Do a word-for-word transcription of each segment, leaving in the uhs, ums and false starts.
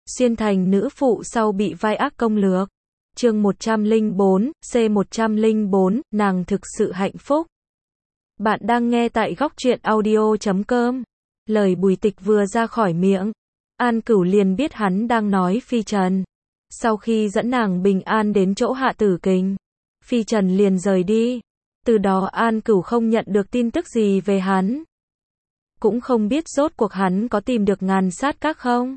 Xuyên thành nữ phụ sau bị vai ác công lược. Chương một trăm lẻ bốn, C một trăm lẻ bốn, nàng thực sự hạnh phúc. Bạn đang nghe tại góc truyện audio chấm com. Lời Bùi Tịch vừa ra khỏi miệng, An Cửu liền biết hắn đang nói Phi Trần. Sau khi dẫn nàng bình an đến chỗ Hạ Tử Kình, Phi Trần liền rời đi. Từ đó An Cửu không nhận được tin tức gì về hắn. Cũng không biết rốt cuộc hắn có tìm được Ngàn Sát Các không.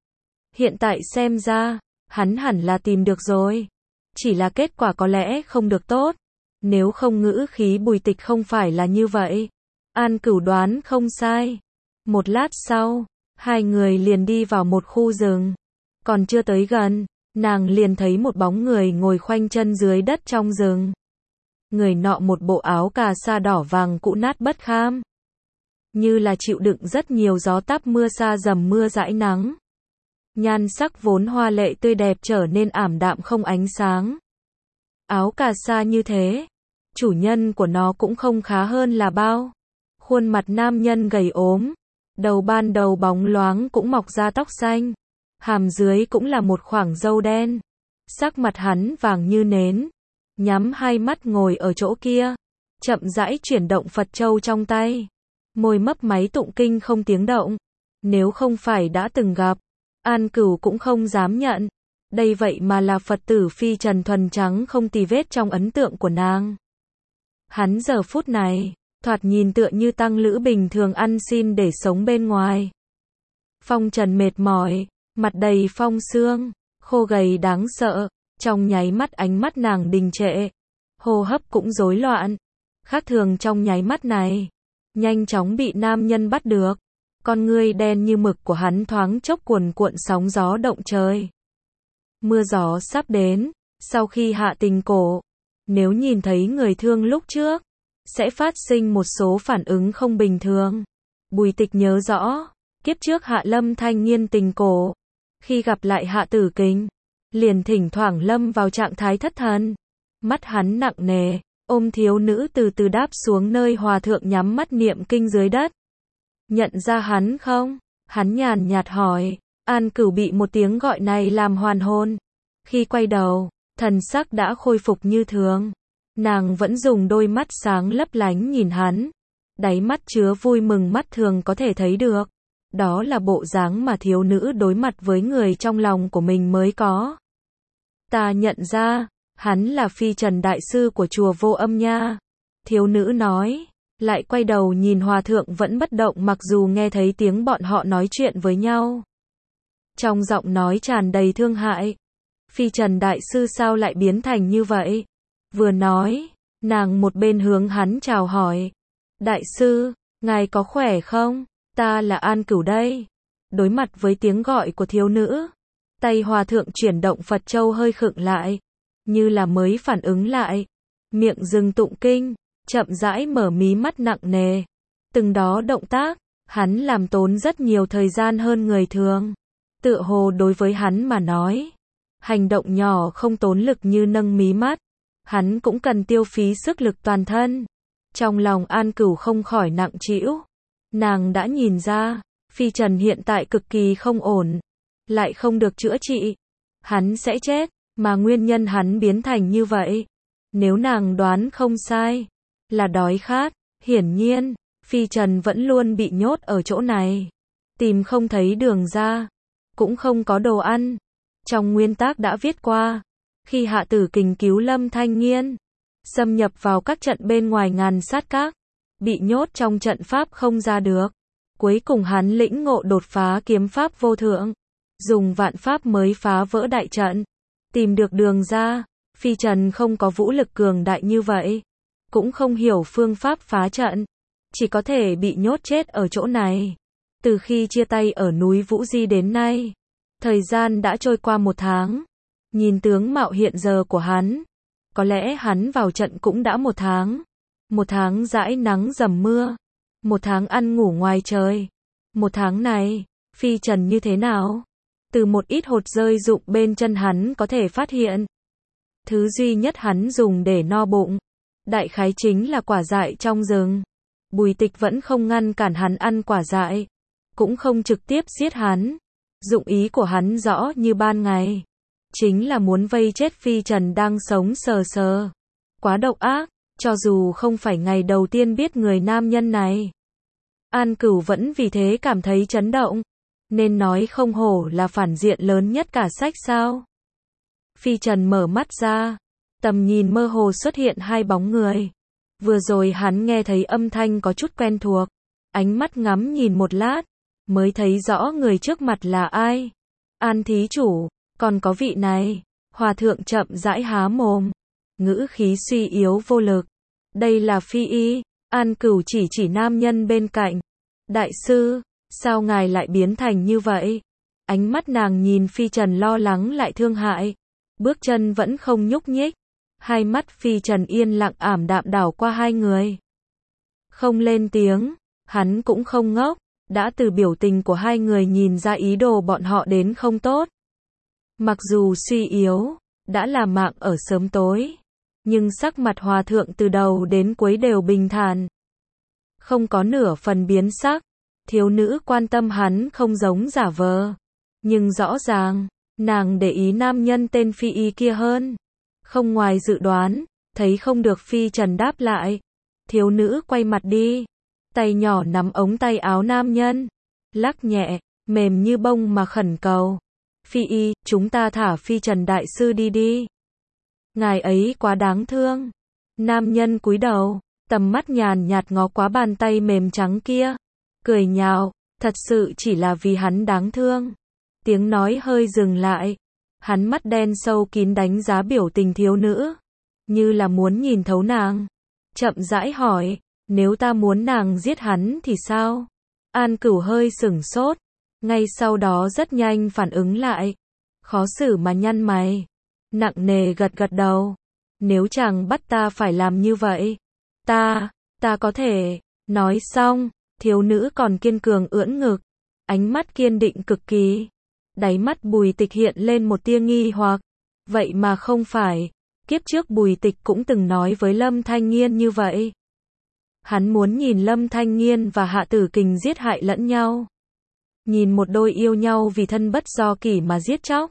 Hiện tại xem ra, hắn hẳn là tìm được rồi. Chỉ là kết quả có lẽ không được tốt. Nếu không ngữ khí Bùi Tịch không phải là như vậy. An Cửu đoán không sai. Một lát sau, hai người liền đi vào một khu rừng. Còn chưa tới gần, nàng liền thấy một bóng người ngồi khoanh chân dưới đất trong rừng. Người nọ một bộ áo cà sa đỏ vàng cũ nát bất kham. Như là chịu đựng rất nhiều gió táp mưa sa dầm mưa dãi nắng. Nhan sắc vốn hoa lệ tươi đẹp trở nên ảm đạm không ánh sáng. Áo cà sa như thế, chủ nhân của nó cũng không khá hơn là bao. Khuôn mặt nam nhân gầy ốm, đầu ban đầu bóng loáng cũng mọc ra tóc xanh, hàm dưới cũng là một khoảng râu đen. Sắc mặt hắn vàng như nến, nhắm hai mắt ngồi ở chỗ kia, chậm rãi chuyển động Phật châu trong tay, môi mấp máy tụng kinh không tiếng động. Nếu không phải đã từng gặp, An Cửu cũng không dám nhận. Đây vậy mà là Phật tử Phi Trần thuần trắng không tì vết trong ấn tượng của nàng. Hắn giờ phút này, thoạt nhìn tựa như tăng lữ bình thường ăn xin để sống bên ngoài. Phong trần mệt mỏi, mặt đầy phong sương, khô gầy đáng sợ, trong nháy mắt ánh mắt nàng đình trệ, hô hấp cũng rối loạn. Khác thường trong nháy mắt này, nhanh chóng bị nam nhân bắt được. Con ngươi đen như mực của hắn thoáng chốc cuồn cuộn sóng gió động trời. Mưa gió sắp đến, sau khi hạ tình cổ, nếu nhìn thấy người thương lúc trước, sẽ phát sinh một số phản ứng không bình thường. Bùi Tịch nhớ rõ, kiếp trước Hạ Lâm thanh niên tình cổ, khi gặp lại Hạ Tử Kình, liền thỉnh thoảng lâm vào trạng thái thất thần. Mắt hắn nặng nề, ôm thiếu nữ từ từ đáp xuống nơi hòa thượng nhắm mắt niệm kinh dưới đất. Nhận ra hắn không? Hắn nhàn nhạt hỏi. An Cửu bị một tiếng gọi này làm hoàn hồn. Khi quay đầu, thần sắc đã khôi phục như thường. Nàng vẫn dùng đôi mắt sáng lấp lánh nhìn hắn. Đáy mắt chứa vui mừng mắt thường có thể thấy được. Đó là bộ dáng mà thiếu nữ đối mặt với người trong lòng của mình mới có. Ta nhận ra, hắn là Phi Trần đại sư của chùa Vô Âm nha. Thiếu nữ nói. Lại quay đầu nhìn hòa thượng vẫn bất động mặc dù nghe thấy tiếng bọn họ nói chuyện với nhau. Trong giọng nói tràn đầy thương hại. Phi Trần đại sư sao lại biến thành như vậy? Vừa nói, nàng một bên hướng hắn chào hỏi. Đại sư, ngài có khỏe không? Ta là An Cửu đây. Đối mặt với tiếng gọi của thiếu nữ, tay hòa thượng chuyển động Phật châu hơi khựng lại, như là mới phản ứng lại. Miệng dừng tụng kinh, chậm rãi mở mí mắt nặng nề. Từng đó động tác, hắn làm tốn rất nhiều thời gian hơn người thường. Tựa hồ đối với hắn mà nói, hành động nhỏ không tốn lực như nâng mí mắt, hắn cũng cần tiêu phí sức lực toàn thân. Trong lòng An Cửu không khỏi nặng trĩu. Nàng đã nhìn ra, Phi Trần hiện tại cực kỳ không ổn, lại không được chữa trị. Hắn sẽ chết, mà nguyên nhân hắn biến thành như vậy, nếu nàng đoán không sai, là đói khát. Hiển nhiên, Phi Trần vẫn luôn bị nhốt ở chỗ này, tìm không thấy đường ra, cũng không có đồ ăn. Trong nguyên tắc đã viết qua, khi Hạ Tử Kình cứu Lâm thanh niên, xâm nhập vào các trận bên ngoài Ngàn Sát Các, bị nhốt trong trận pháp không ra được. Cuối cùng hắn lĩnh ngộ đột phá kiếm pháp vô thượng, dùng vạn pháp mới phá vỡ đại trận, tìm được đường ra. Phi Trần không có vũ lực cường đại như vậy, cũng không hiểu phương pháp phá trận, chỉ có thể bị nhốt chết ở chỗ này. Từ khi chia tay ở núi Vũ Di đến nay, thời gian đã trôi qua một tháng. Nhìn tướng mạo hiện giờ của hắn, có lẽ hắn vào trận cũng đã một tháng. Một tháng dãi nắng dầm mưa, một tháng ăn ngủ ngoài trời. Một tháng này, Phi Trần như thế nào? Từ một ít hột rơi rụng bên chân hắn có thể phát hiện, thứ duy nhất hắn dùng để no bụng, đại khái chính là quả dại trong rừng. Bùi Tịch vẫn không ngăn cản hắn ăn quả dại, cũng không trực tiếp giết hắn. Dụng ý của hắn rõ như ban ngày. Chính là muốn vây chết Phi Trần đang sống sờ sờ. Quá độc ác, cho dù không phải ngày đầu tiên biết người nam nhân này. An Cửu vẫn vì thế cảm thấy chấn động. Nên nói không hổ là phản diện lớn nhất cả sách sao. Phi Trần mở mắt ra. Tầm nhìn mơ hồ xuất hiện hai bóng người. Vừa rồi hắn nghe thấy âm thanh có chút quen thuộc. Ánh mắt ngắm nhìn một lát. Mới thấy rõ người trước mặt là ai. An thí chủ, còn có vị này. Hòa thượng chậm rãi há mồm. Ngữ khí suy yếu vô lực. Đây là Phi Y. An Cửu chỉ chỉ nam nhân bên cạnh. Đại sư, sao ngài lại biến thành như vậy? Ánh mắt nàng nhìn Phi Trần lo lắng lại thương hại. Bước chân vẫn không nhúc nhích. Hai mắt Phi Trần yên lặng ảm đạm đảo qua hai người. Không lên tiếng. Hắn cũng không ngốc. Đã từ biểu tình của hai người nhìn ra ý đồ bọn họ đến không tốt. Mặc dù suy yếu, đã là mạng ở sớm tối. Nhưng sắc mặt hòa thượng từ đầu đến cuối đều bình thản. Không có nửa phần biến sắc. Thiếu nữ quan tâm hắn không giống giả vờ. Nhưng rõ ràng, nàng để ý nam nhân tên Phi Y kia hơn. Không ngoài dự đoán, thấy không được Phi Trần đáp lại. Thiếu nữ quay mặt đi. Tay nhỏ nắm ống tay áo nam nhân. Lắc nhẹ, mềm như bông mà khẩn cầu. Phi Y, chúng ta thả Phi Trần đại sư đi đi. Ngài ấy quá đáng thương. Nam nhân cúi đầu, tầm mắt nhàn nhạt ngó quá bàn tay mềm trắng kia. Cười nhạo, thật sự chỉ là vì hắn đáng thương. Tiếng nói hơi dừng lại. Hắn mắt đen sâu kín đánh giá biểu tình thiếu nữ. Như là muốn nhìn thấu nàng. Chậm rãi hỏi, nếu ta muốn nàng giết hắn thì sao? An Cửu hơi sửng sốt. Ngay sau đó rất nhanh phản ứng lại. Khó xử mà nhăn mày. Nặng nề gật gật đầu. Nếu chàng bắt ta phải làm như vậy. Ta, ta có thể. Nói xong, thiếu nữ còn kiên cường ưỡn ngực. Ánh mắt kiên định cực kỳ. Đáy mắt Bùi Tịch hiện lên một tia nghi hoặc. Vậy mà không phải. Kiếp trước Bùi Tịch cũng từng nói với Lâm Thanh Nghiên như vậy. Hắn muốn nhìn Lâm Thanh Nghiên và Hạ Tử Kình giết hại lẫn nhau. Nhìn một đôi yêu nhau vì thân bất do kỷ mà giết chóc.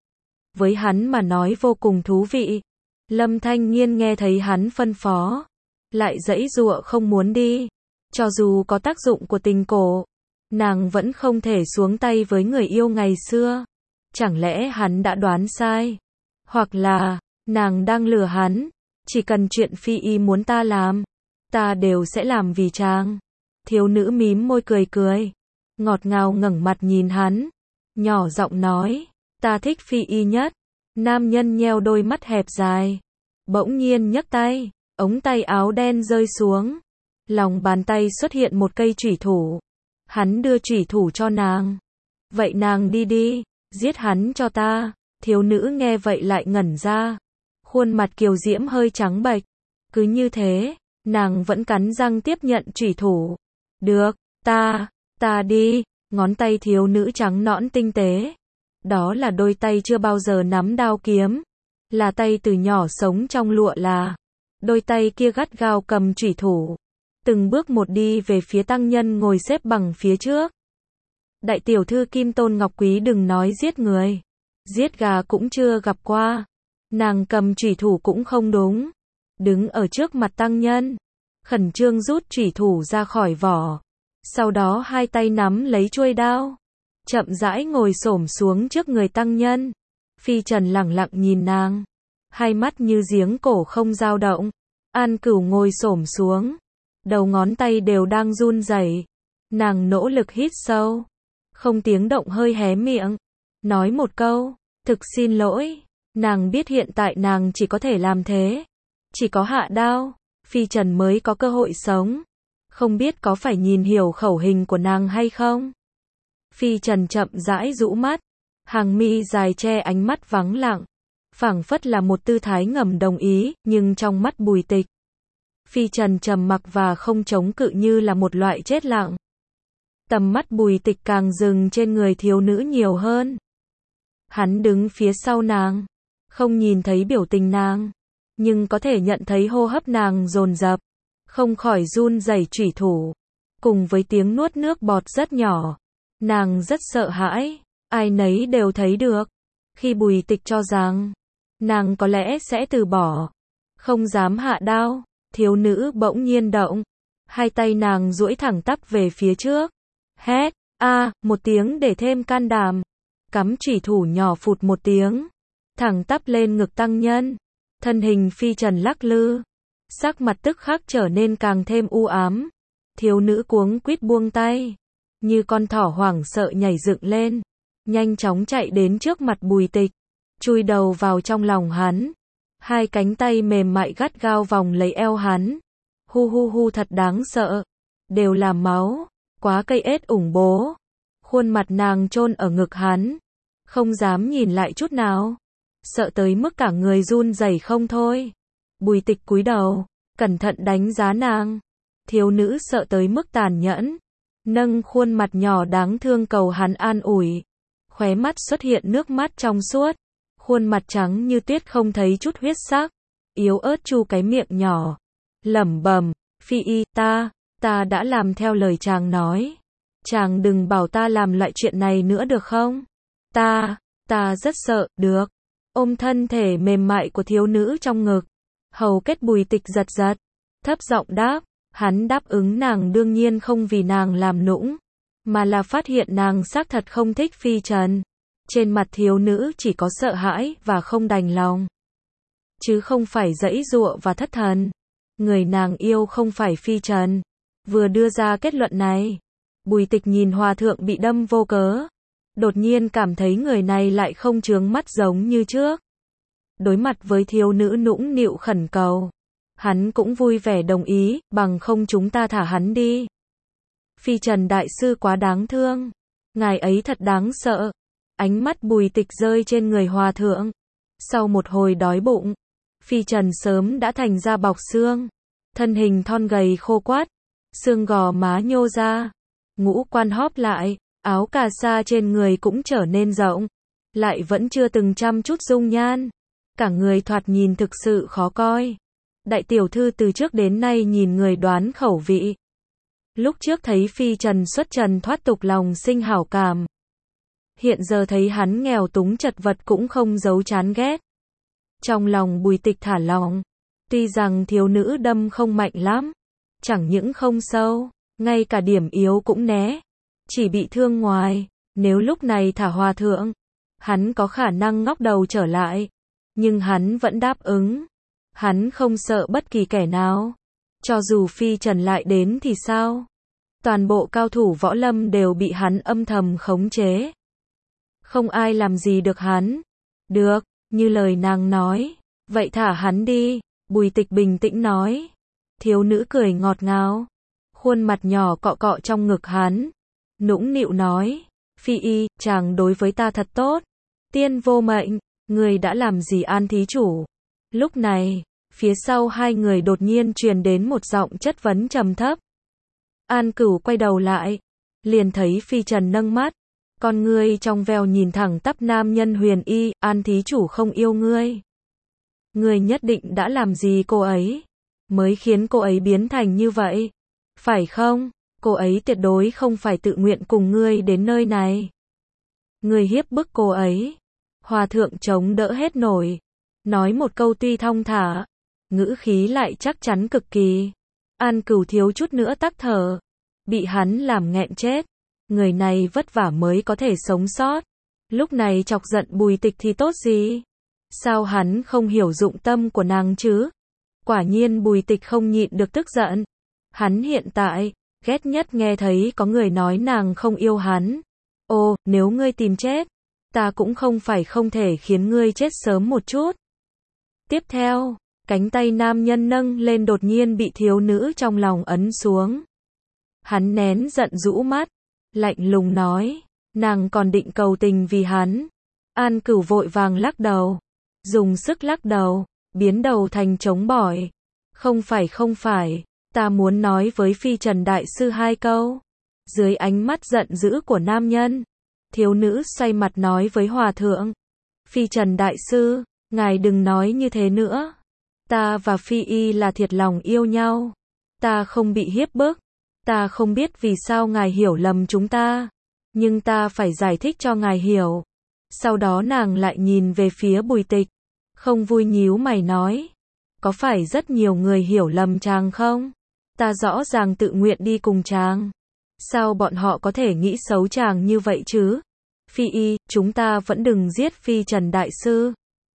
Với hắn mà nói vô cùng thú vị. Lâm Thanh Nghiên nghe thấy hắn phân phó. Lại giãy giụa không muốn đi. Cho dù có tác dụng của tình cổ. Nàng vẫn không thể xuống tay với người yêu ngày xưa. Chẳng lẽ hắn đã đoán sai? Hoặc là, nàng đang lừa hắn. Chỉ cần chuyện Phi Y muốn ta làm. Ta đều sẽ làm vì chàng. Thiếu nữ mím môi cười cười. Ngọt ngào ngẩng mặt nhìn hắn. Nhỏ giọng nói. Ta thích Phi Y nhất. Nam nhân nheo đôi mắt hẹp dài. Bỗng nhiên nhấc tay. Ống tay áo đen rơi xuống. Lòng bàn tay xuất hiện một cây chủy thủ. Hắn đưa chủy thủ cho nàng. Vậy nàng đi đi. Giết hắn cho ta. Thiếu nữ nghe vậy lại ngẩn ra. Khuôn mặt kiều diễm hơi trắng bệch. Cứ như thế. Nàng vẫn cắn răng tiếp nhận chủy thủ. Được, ta, ta đi. Ngón tay thiếu nữ trắng nõn tinh tế. Đó là đôi tay chưa bao giờ nắm đao kiếm. Là tay từ nhỏ sống trong lụa là. Đôi tay kia gắt gao cầm chủy thủ. Từng bước một đi về phía tăng nhân ngồi xếp bằng phía trước. Đại tiểu thư Kim Tôn Ngọc Quý đừng nói giết người. Giết gà cũng chưa gặp qua. Nàng cầm chủy thủ cũng không đúng. Đứng ở trước mặt tăng nhân. Khẩn trương rút chủy thủ ra khỏi vỏ. Sau đó hai tay nắm lấy chuôi đao. Chậm rãi ngồi xổm xuống trước người tăng nhân. Phi Trần lẳng lặng nhìn nàng. Hai mắt như giếng cổ không dao động. An Cửu ngồi xổm xuống. Đầu ngón tay đều đang run rẩy. Nàng nỗ lực hít sâu. Không tiếng động hơi hé miệng. Nói một câu. Thực xin lỗi. Nàng biết hiện tại nàng chỉ có thể làm thế. Chỉ có hạ đao. Phi Trần mới có cơ hội sống. Không biết có phải nhìn hiểu khẩu hình của nàng hay không? Phi Trần chậm rãi rũ mắt. Hàng mi dài che ánh mắt vắng lặng. Phảng phất là một tư thái ngầm đồng ý, nhưng trong mắt Bùi Tịch. Phi Trần trầm mặc và không chống cự như là một loại chết lặng. Tầm mắt Bùi Tịch càng dừng trên người thiếu nữ nhiều hơn. Hắn đứng phía sau nàng. Không nhìn thấy biểu tình nàng. Nhưng có thể nhận thấy hô hấp nàng dồn dập. Không khỏi run rẩy chủy thủ. Cùng với tiếng nuốt nước bọt rất nhỏ. Nàng rất sợ hãi. ai nấy đều thấy được. Khi Bùi Tịch cho rằng nàng có lẽ sẽ từ bỏ, không dám hạ đao, thiếu nữ bỗng nhiên động, hai tay nàng duỗi thẳng tắp về phía trước, hét a một tiếng để thêm can đảm, cắm chủy thủ nhỏ phụt một tiếng, thẳng tắp lên ngực tăng nhân, thân hình phi trần lắc lư, sắc mặt tức khắc trở nên càng thêm u ám. Thiếu nữ cuống quýt buông tay, như con thỏ hoảng sợ nhảy dựng lên, nhanh chóng chạy đến trước mặt Bùi Tịch, chui đầu vào trong lòng hắn, hai cánh tay mềm mại gắt gao vòng lấy eo hắn. Hu hu hu, thật đáng sợ, đều là máu, quá cây ết ủng bố. Khuôn mặt nàng chôn ở ngực hắn, không dám nhìn lại chút nào, sợ tới mức cả người run rẩy không thôi. Bùi Tịch cúi đầu, cẩn thận đánh giá nàng. Thiếu nữ sợ tới mức tàn nhẫn, nâng khuôn mặt nhỏ đáng thương cầu hắn an ủi. Khóe mắt xuất hiện nước mắt trong suốt, khuôn mặt trắng như tuyết không thấy chút huyết sắc, yếu ớt chu cái miệng nhỏ, lẩm bẩm, Phi y, ta, ta đã làm theo lời chàng nói. Chàng đừng bảo ta làm loại chuyện này nữa được không? Ta, ta rất sợ, được. Ôm thân thể mềm mại của thiếu nữ trong ngực, hầu kết Bùi Tịch giật giật, thấp giọng đáp. Hắn đáp ứng nàng đương nhiên không vì nàng làm nũng, mà là phát hiện nàng xác thật không thích Phi Trần. Trên mặt thiếu nữ chỉ có sợ hãi và không đành lòng, chứ không phải giãy giụa và thất thần. Người nàng yêu không phải Phi Trần. Vừa đưa ra kết luận này, Bùi Tịch nhìn hòa thượng bị đâm vô cớ, đột nhiên cảm thấy người này lại không chướng mắt giống như trước. Đối mặt với thiếu nữ nũng nịu khẩn cầu, hắn cũng vui vẻ đồng ý, bằng không chúng ta thả hắn đi. Phi Trần đại sư quá đáng thương, ngài ấy thật đáng sợ. Ánh mắt Bùi Tịch rơi trên người hòa thượng. Sau một hồi đói bụng, Phi Trần sớm đã thành da bọc xương, thân hình thon gầy khô quắt, xương gò má nhô ra, ngũ quan hóp lại, áo cà sa trên người cũng trở nên rộng, lại vẫn chưa từng chăm chút dung nhan, cả người thoạt nhìn thực sự khó coi. Đại tiểu thư từ trước đến nay nhìn người đoán khẩu vị. Lúc trước thấy Phi Trần xuất trần thoát tục lòng sinh hảo cảm, hiện giờ thấy hắn nghèo túng chật vật cũng không giấu chán ghét. Trong lòng Bùi Tịch thả lỏng, tuy rằng thiếu nữ đâm không mạnh lắm, chẳng những không sâu, ngay cả điểm yếu cũng né, chỉ bị thương ngoài. Nếu lúc này thả hòa thượng, hắn có khả năng ngóc đầu trở lại, nhưng hắn vẫn đáp ứng. Hắn không sợ bất kỳ kẻ nào, cho dù Phi Trần lại đến thì sao? Toàn bộ cao thủ võ lâm đều bị hắn âm thầm khống chế, không ai làm gì được hắn. Được, như lời nàng nói, vậy thả hắn đi. Bùi Tịch bình tĩnh nói. Thiếu nữ cười ngọt ngào, khuôn mặt nhỏ cọ cọ trong ngực hắn, nũng nịu nói, Phi y, chàng đối với ta thật tốt. Tiên vô mệnh, người đã làm gì An thí chủ? Lúc này, phía sau hai người đột nhiên truyền đến một giọng chất vấn trầm thấp. An Cửu quay đầu lại, liền thấy Phi Trần nâng mắt, con ngươi trong veo nhìn thẳng tắp nam nhân huyền y. An thí chủ không yêu ngươi. Ngươi nhất định đã làm gì cô ấy, mới khiến cô ấy biến thành như vậy, phải không? Cô ấy tuyệt đối không phải tự nguyện cùng ngươi đến nơi này. Ngươi hiếp bức cô ấy. Hòa thượng chống đỡ hết nổi, nói một câu tuy thong thả, ngữ khí lại chắc chắn cực kỳ. An Cửu thiếu chút nữa tắc thở, bị hắn làm nghẹn chết. Người này vất vả mới có thể sống sót, lúc này chọc giận Bùi Tịch thì tốt gì? Sao hắn không hiểu dụng tâm của nàng chứ? Quả nhiên Bùi Tịch không nhịn được tức giận. Hắn hiện tại ghét nhất nghe thấy có người nói nàng không yêu hắn. Ô, nếu ngươi tìm chết, ta cũng không phải không thể khiến ngươi chết sớm một chút. Tiếp theo, cánh tay nam nhân nâng lên đột nhiên bị thiếu nữ trong lòng ấn xuống. Hắn nén giận rũ mắt, lạnh lùng nói, nàng còn định cầu tình vì hắn. An Cửu vội vàng lắc đầu, dùng sức lắc đầu, biến đầu thành trống bỏi. Không phải không phải, ta muốn nói với Phi Trần đại sư hai câu. Dưới ánh mắt giận dữ của nam nhân, thiếu nữ xoay mặt nói với hòa thượng, Phi Trần đại sư, ngài đừng nói như thế nữa. Ta và Phi y là thiệt lòng yêu nhau, ta không bị hiếp bức. Ta không biết vì sao ngài hiểu lầm chúng ta, nhưng ta phải giải thích cho ngài hiểu. Sau đó nàng lại nhìn về phía Bùi Tịch, không vui nhíu mày nói, có phải rất nhiều người hiểu lầm chàng không? Ta rõ ràng tự nguyện đi cùng chàng. Sao bọn họ có thể nghĩ xấu chàng như vậy chứ? Phi y, chúng ta vẫn đừng giết Phi Trần đại sư.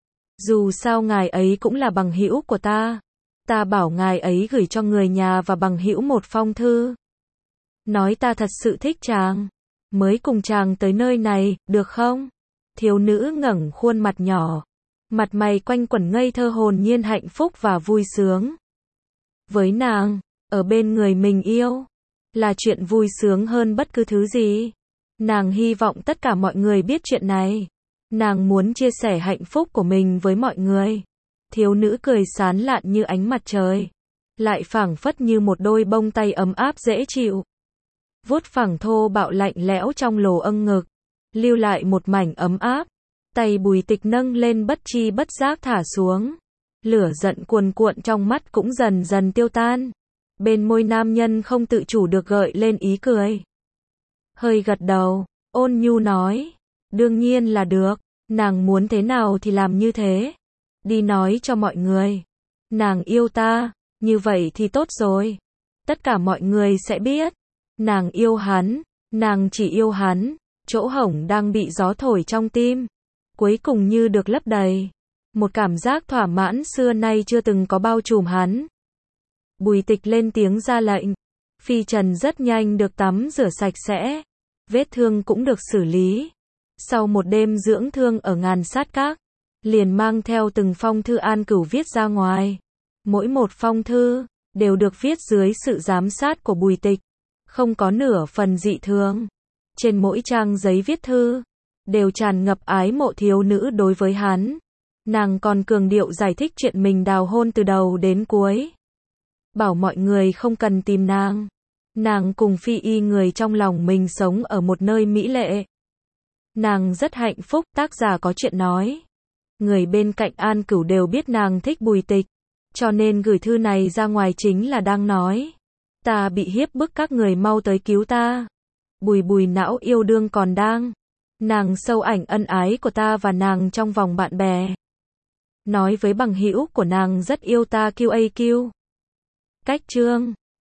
Dù sao ngài ấy cũng là bằng hữu của ta. Ta bảo ngài ấy gửi cho người nhà và bằng hữu một phong thư. Nói ta thật sự thích chàng, mới cùng chàng tới nơi này, được không? Thiếu nữ ngẩng khuôn mặt nhỏ, mặt mày quanh quẩn ngây thơ hồn nhiên hạnh phúc và vui sướng. Với nàng, ở bên người mình yêu, là chuyện vui sướng hơn bất cứ thứ gì. Nàng hy vọng tất cả mọi người biết chuyện này. Nàng muốn chia sẻ hạnh phúc của mình với mọi người. Thiếu nữ cười sán lạn như ánh mặt trời, lại phảng phất như một đôi bông tay ấm áp dễ chịu. Vuốt phẳng thô bạo lạnh lẽo trong lồ âng ngực, lưu lại một mảnh ấm áp. Tay Bùi Tịch nâng lên bất chi bất giác thả xuống. Lửa giận cuồn cuộn trong mắt cũng dần dần tiêu tan. Bên môi nam nhân không tự chủ được gợi lên ý cười. Hơi gật đầu, ôn nhu nói, đương nhiên là được, nàng muốn thế nào thì làm như thế. Đi nói cho mọi người, nàng yêu ta, như vậy thì tốt rồi. Tất cả mọi người sẽ biết, nàng yêu hắn, nàng chỉ yêu hắn. Chỗ hổng đang bị gió thổi trong tim, cuối cùng như được lấp đầy. Một cảm giác thỏa mãn xưa nay chưa từng có bao trùm hắn. Bùi Tịch lên tiếng ra lệnh. Phi Trần rất nhanh được tắm rửa sạch sẽ, vết thương cũng được xử lý. Sau một đêm dưỡng thương ở Ngàn Sát Các, liền mang theo từng phong thư An Cửu viết ra ngoài. Mỗi một phong thư đều được viết dưới sự giám sát của Bùi Tịch, không có nửa phần dị thường. Trên mỗi trang giấy viết thư đều tràn ngập ái mộ thiếu nữ đối với hắn. Nàng còn cường điệu giải thích chuyện mình đào hôn từ đầu đến cuối, bảo mọi người không cần tìm nàng. Nàng cùng Phi y người trong lòng mình sống ở một nơi mỹ lệ. Nàng rất hạnh phúc. Tác giả có chuyện nói, người bên cạnh An Cửu đều biết nàng thích Bùi Tịch, cho nên gửi thư này ra ngoài chính là đang nói, ta bị hiếp bức, các người mau tới cứu ta. Bùi Bùi não yêu đương còn đang. Nàng sâu ảnh ân ái của ta và nàng trong vòng bạn bè. Nói với bằng hữu của nàng rất yêu ta quy a quy. Cách chương